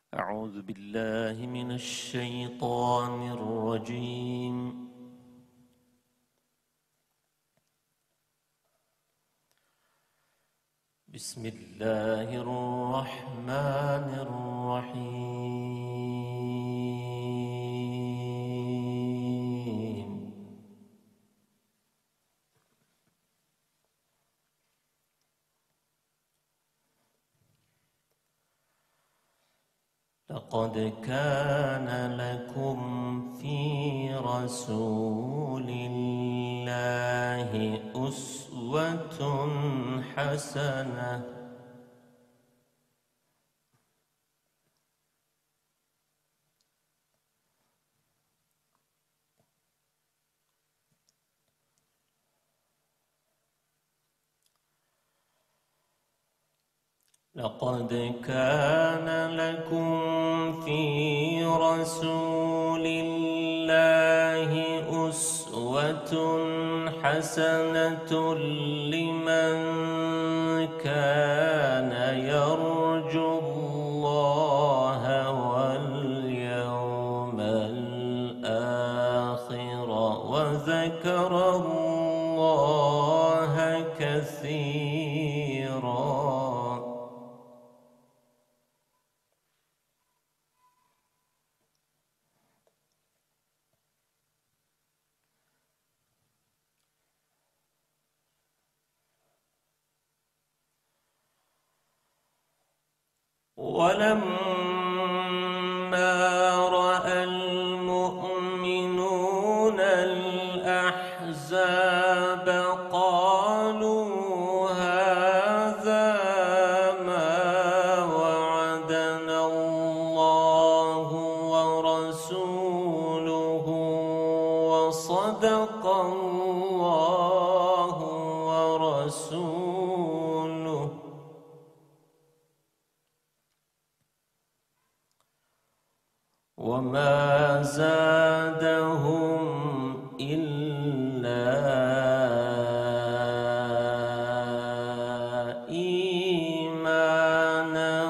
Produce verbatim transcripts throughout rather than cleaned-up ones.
أعوذ بالله من الشيطان الرجيم. بسم الله الرحمن الرحيم. لقد كان لكم في رسول الله أسوة حسنة لقد كان لكم في رسول الله أسوة حسنة لمن كان يرجو الله واليوم الآخر وذكر الله كثيرا. ولما رأى المؤمنون الأحزاب قالوا هذا ما وعدنا الله ورسوله وصدق الله ورسوله وما زادهم إلا إيمانا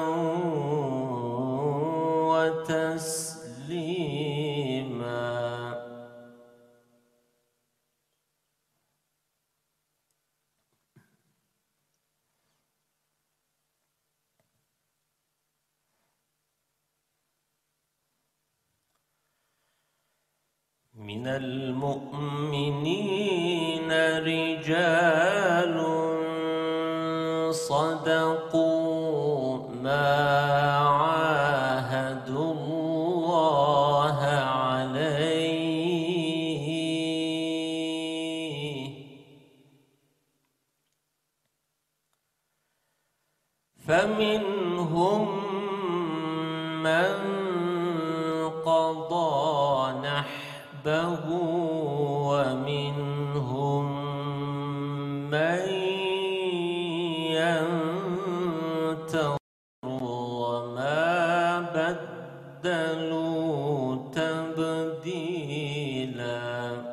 وتسليما. من المؤمنين رجال صدقوا ما عاهدوا الله عليه فمنهم من قضى نحبه ومنهم من ينتظر وما بدلوا تبديلا.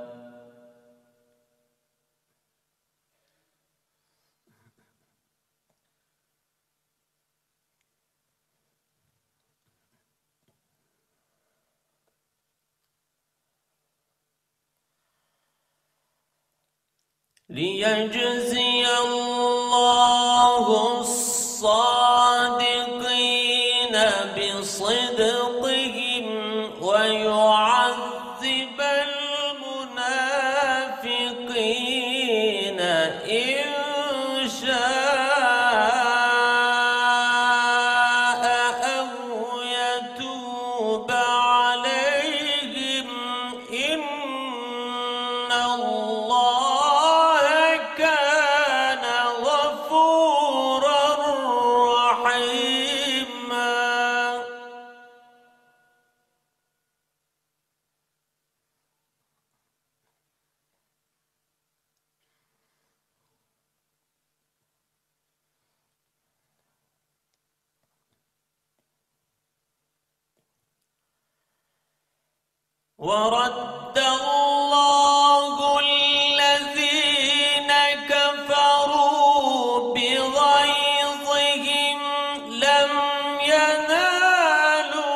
ليجزي الله الصادقين بصدقهم ويعذب المنافقين إن شاء أو يتوب عليهم إن الله ورد الله الذين كفروا بغيظهم لم ينالوا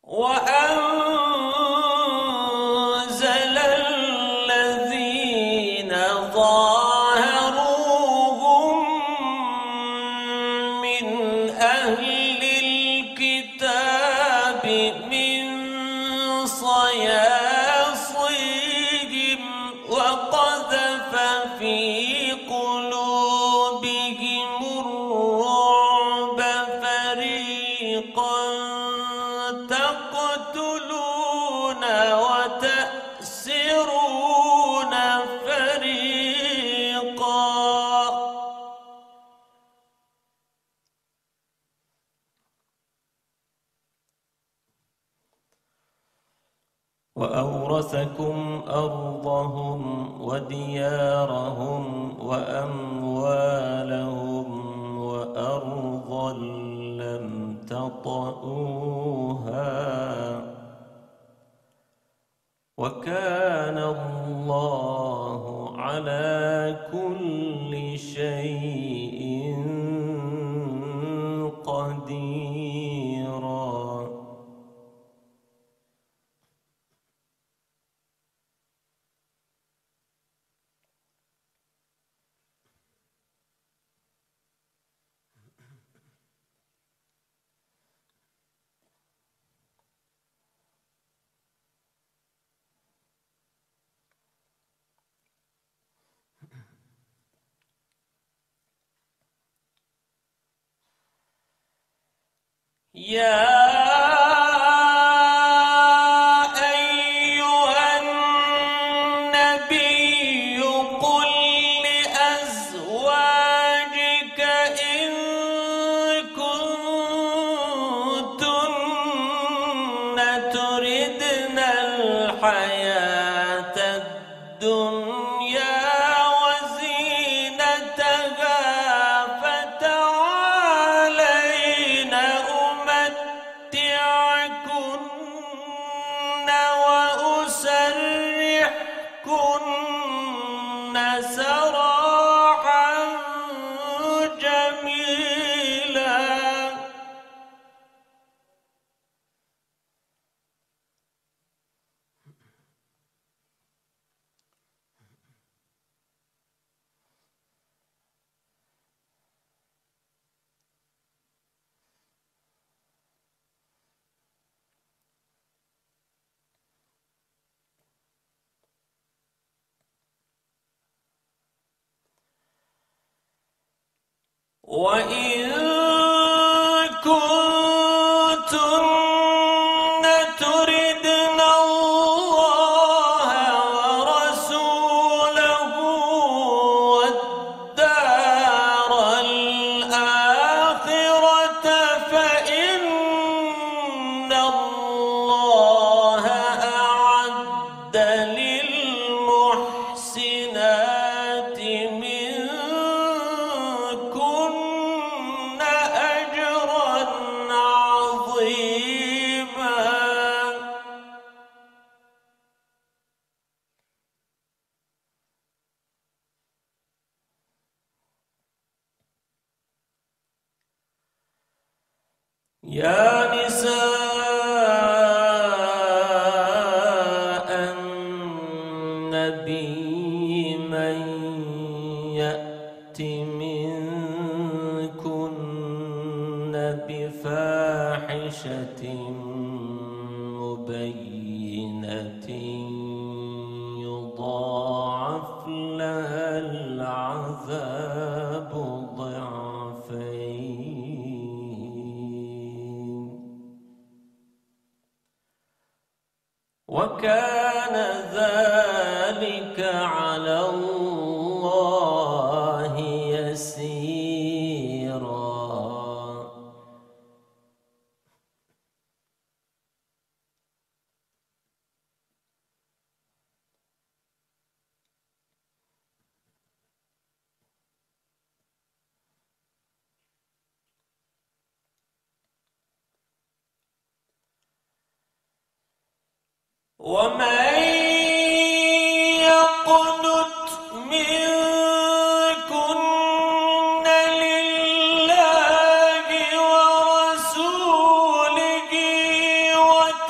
وأنزل الذين ظاهروهم من أهل الكتاب من صياصيهم وقذف في قلوبهم الرعب فريقا تقتلون وتأسرون فريقا. وأورثكم أرضهم وديارهم وأموالهم وأرضا لم تطئوها وكان الله على كل شيء قديرا. يا أيها النبي قل لأزواجك إن كنتن تردن الحياة الدنيا وزينتها فتعالين أمتعكن وأسرحكن سراحا جميلا. وإن كنتن تردن الله ورسوله والدار الآخرة فإن الله أعد للمحسنات منكن أجرا عظيما. يا نساء النبي من يأت منكن بفاحشة مبينة يضاعف لها العذاب ضعفين وكان ذلك على الله يسيرا. ومن يقنت منكن لله ورسوله وتعص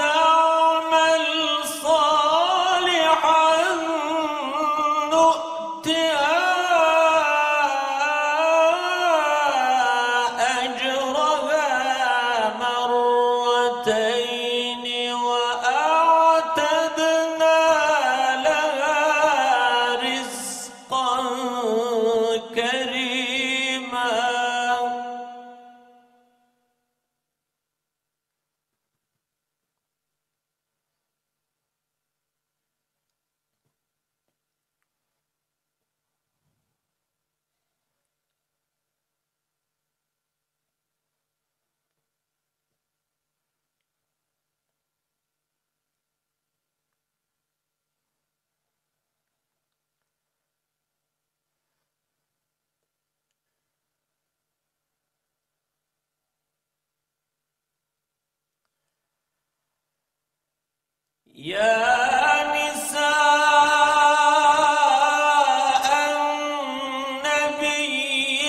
يا نساء النبي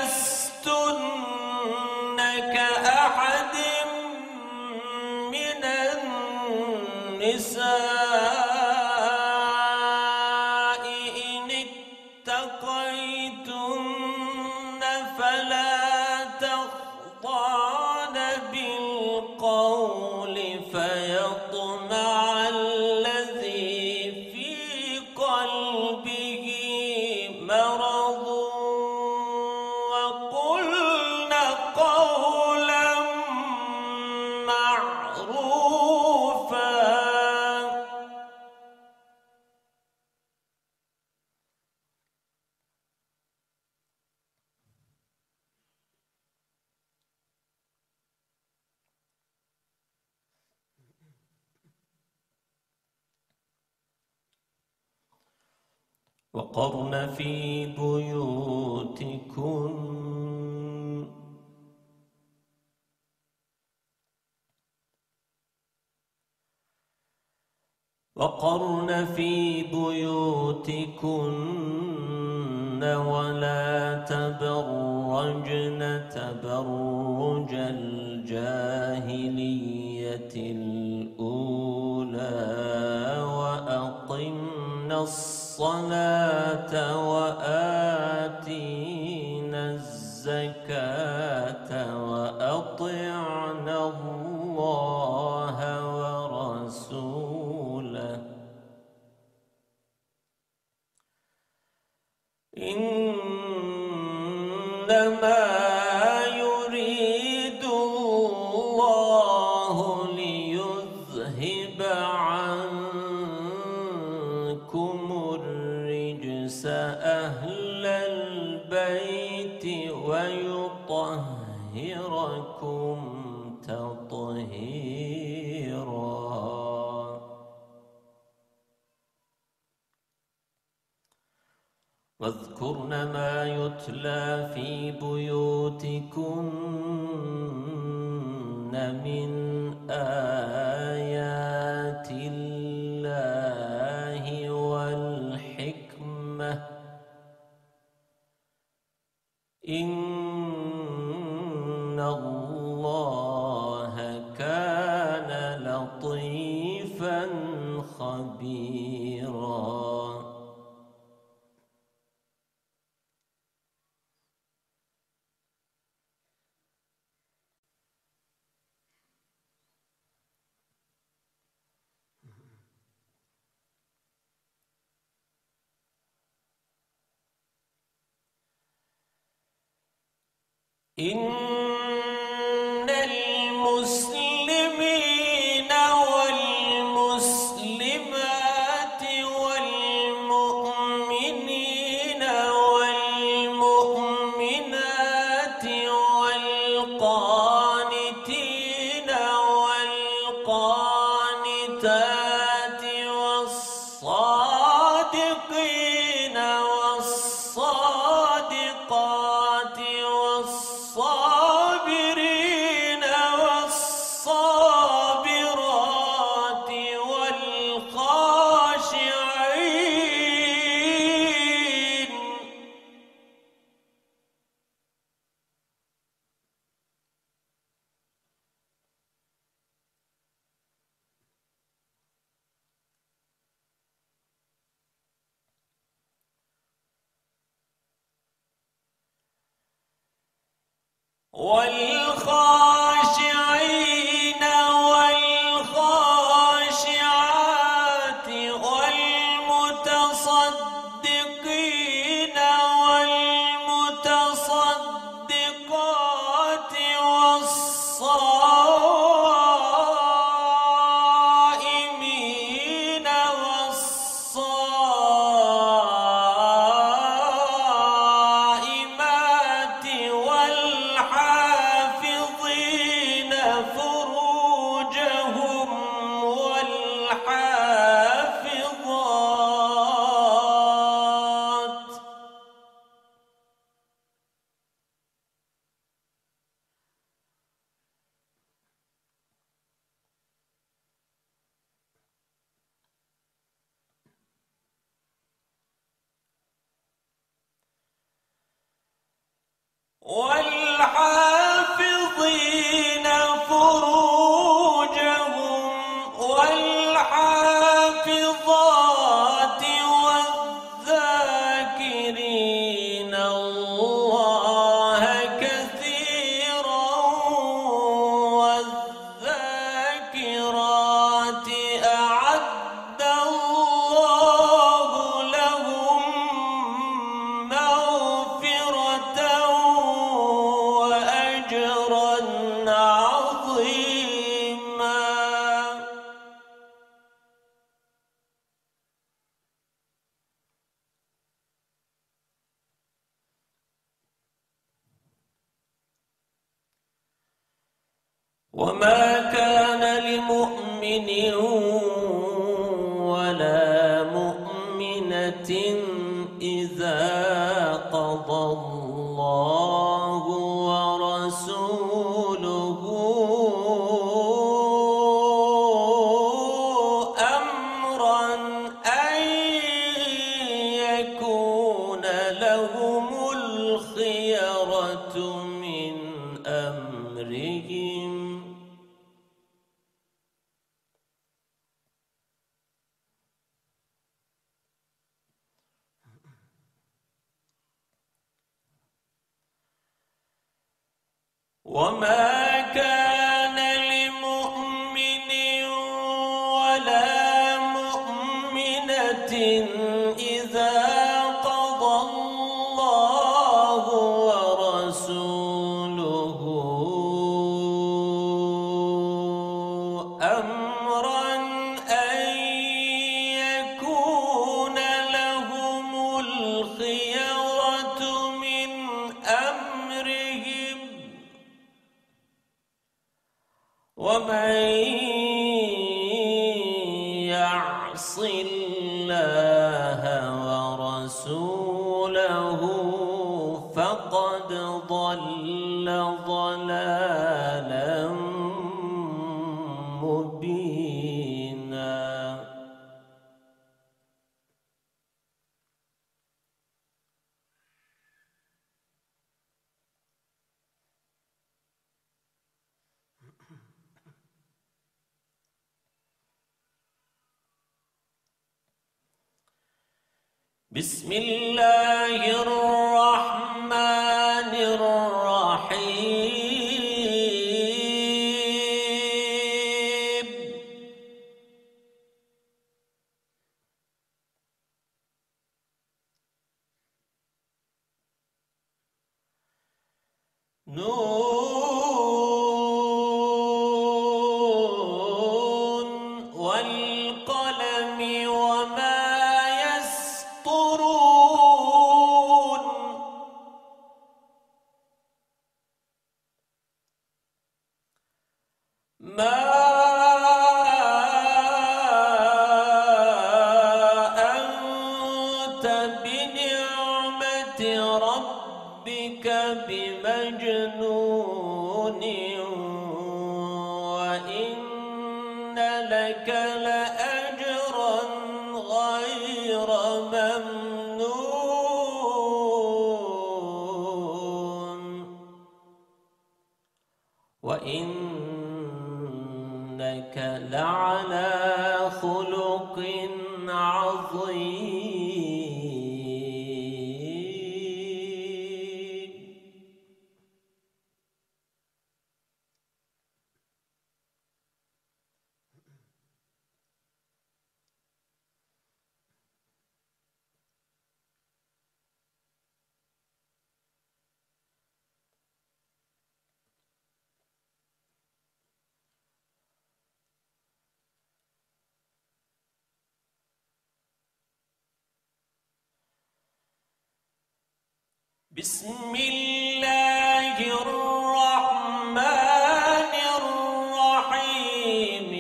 لستن كأحد من النساء إن اتقيتن فلا تخضعن بالقول فيطمع الذي في قلبه مرض وقلن قولا معروفا. وقرن في بيوتكن وقرن في بيوتكن ولا تبرجن تبرج الجاهلية الأولى وأقمنا الصلاة وآتينا الزكاة وأطعنا الله ورسوله إنما يريد الله ليذهب عنكم الرجس أهل البيت ويطهركم تطهيرا. واذكرن ما يتلى في بيوتكن من آيات الله والحكمة إن الله كان لطيفا خبيرا. إن المسلمين والمسلمات والمؤمنين والمؤمنات والقانتين والقانتات والصادقين والصادقات والصابرين والصابرات والخاشعين والخاشعين والخاشعات والمتصدقين والمتصدقات والصائمين والصائمات والحافظين فروجهم والحافظات وما كان لمؤمن ولا مؤمنة إذا قضى الله ورسوله أمرا أن يكون لهم الخيرة من أمرهم. وما كان لمؤمن ولا مؤمنة إذا قضى الله ورسوله أمرا أن يكون لهم الخيرة من أمرهم. ومن يعص الله ورسوله فقد ضل ضلالا مبينا. بسم الله الرحمن الرحيم. نون والقلم وما ما أنت بنعمة ربك بمجنون وإن لك لأجرا غير ممنون وإنك لعلى خلق عظيم. بسم الله الرحمن الرحيم.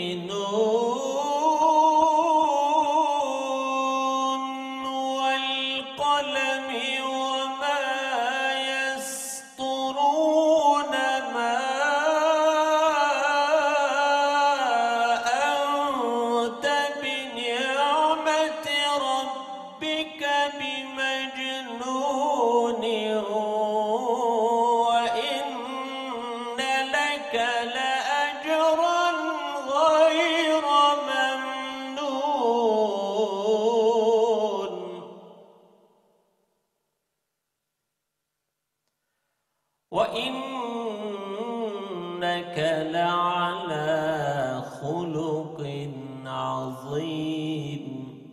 نون والقلم وما يسطرون. ما أنت بنعمة ربك بمجنون وإن لك لأجرا غير ممنون وإنك لعلى خلق عظيم.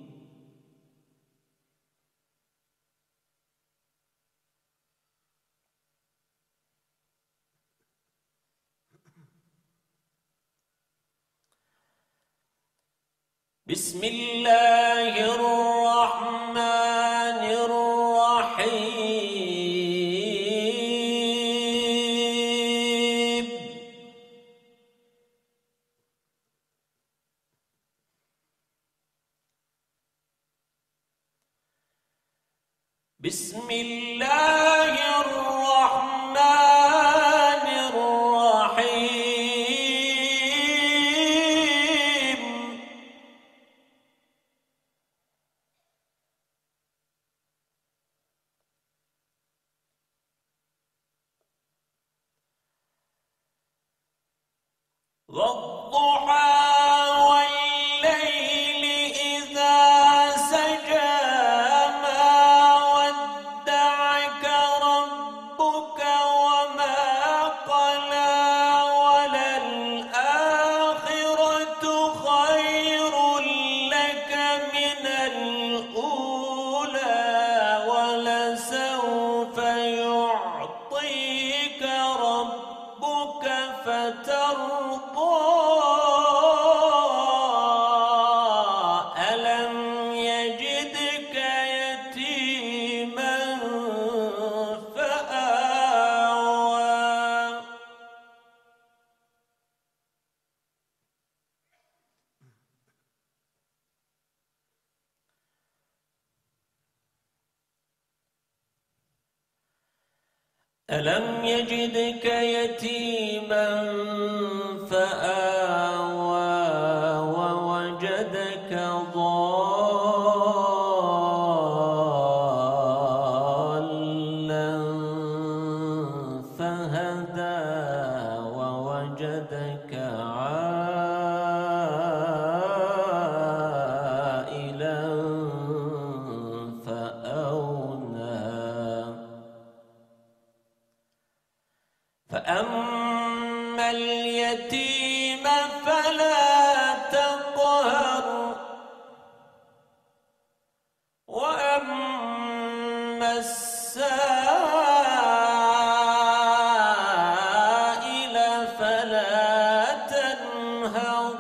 بسم الله الرحمن الرحيم. بسم الله الرحمن الرحيم والضحى والليل إذا سجى ما ودعك ربك وما قلى وللآخرة خير لك من الأولى ولسوف يعطيك ربك فترضى ألم يجدك يتيما فآوى ألم يجدك يتيما فآوى ووجدك ضالا فهدى ووجدك عائلا فأغنى فأما اليتيم فلا تقهر وأما السائل فلا تنهر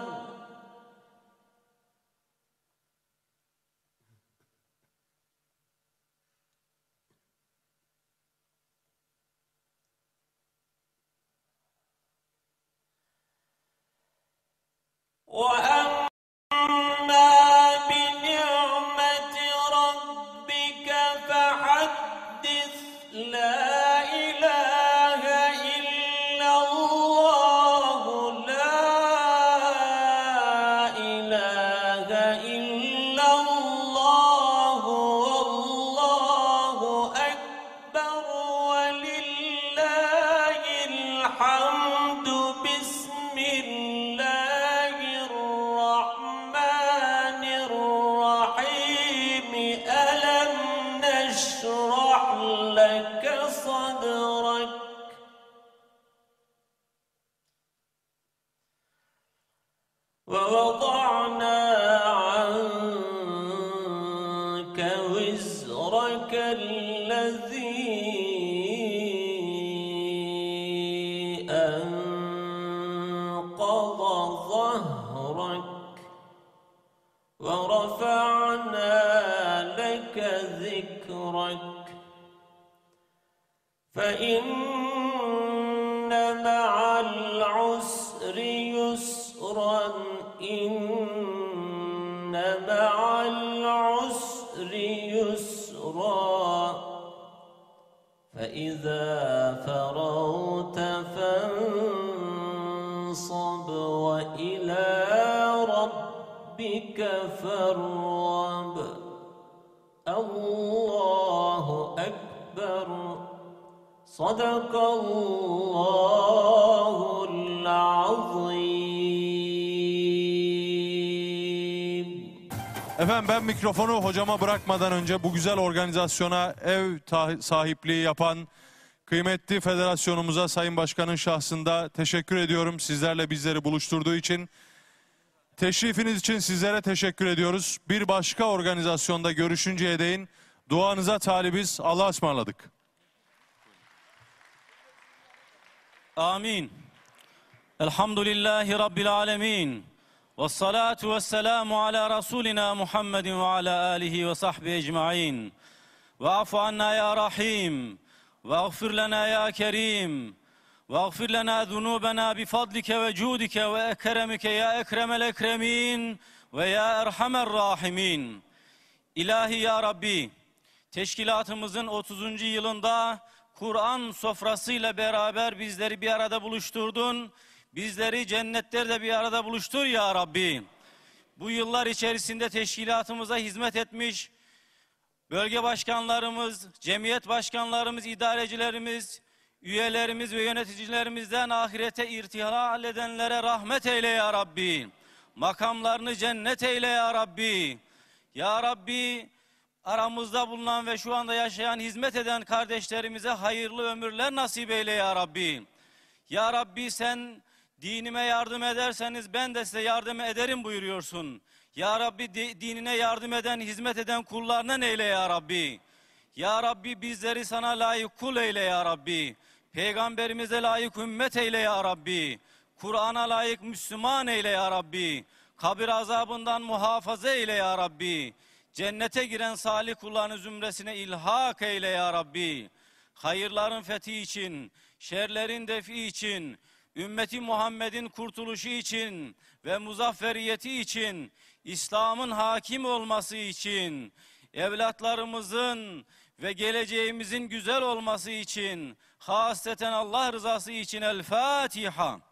وأما بنعمة ربك فحدث لا إله إلا الله لا إله إلا الله والله أكبر ولله الحمد بسم الله الرحمن الرحيم ألم نشرح لك صدرك ووضعنا عنك وزرك الذي أنقض ظهرك ورفعنا لك ذكرك فإن مع العسر يسرا إن مع العسر يسرا فإذا فرغت فانصب وإلى ربك فارغب الله أكبر صدق الله العظيم. Efendim ben mikrofonu hocama bırakmadan önce bu güzel organizasyona ev sahipliği yapan kıymetli federasyonumuza Sayın Başkan'ın şahsında teşekkür ediyorum. Sizlerle bizleri buluşturduğu için. Teşrifiniz için sizlere teşekkür ediyoruz. Bir başka organizasyonda görüşünceye değin duanıza talibiz. Allah'a ısmarladık. Amin. Elhamdülillahi Rabbil alemin. Vessalatu vesselamu ala Rasulina Muhammedin ve ala alihi ve sahbihi ecma'in. Ve afu anna ya Rahim. Ve agfir lana ya Kerim. Ve agfir lana zunubena bifadlike ve cudike ve ekremike ya ekremel ekremin ve ya erhamer rahimin. İlahi ya Rabbi, teşkilatımızın otuzuncu yılında Kur'an sofrasıyla beraber bizleri bir arada buluşturdun. Bizleri cennetlerde bir arada buluştur ya Rabbi. Bu yıllar içerisinde teşkilatımıza hizmet etmiş bölge başkanlarımız, cemiyet başkanlarımız, idarecilerimiz, üyelerimiz ve yöneticilerimizden ahirete irtihal edenlere rahmet eyle ya Rabbi. Makamlarını cennet eyle ya Rabbi. Ya Rabbi, aramızda bulunan ve şu anda yaşayan, hizmet eden kardeşlerimize hayırlı ömürler nasip eyle ya Rabbi. Ya Rabbi, sen dinime yardım ederseniz ben de size yardım ederim buyuruyorsun. Ya Rabbi, dinine yardım eden, hizmet eden kullarından eyle ya Rabbi. Ya Rabbi, bizleri sana layık kul eyle ya Rabbi. Peygamberimize layık ümmet eyle ya Rabbi. Kur'an'a layık Müslüman eyle ya Rabbi. Kabir azabından muhafaza eyle ya Rabbi. Cennete giren salih kulların zümresine ilhak eyle ya Rabbi. Hayırların fethi için, şerlerin defi için, ümmeti Muhammed'in kurtuluşu için ve muzafferiyeti için, İslam'ın hakim olması için, evlatlarımızın ve geleceğimizin güzel olması için, hasreten Allah rızası için El Fatiha.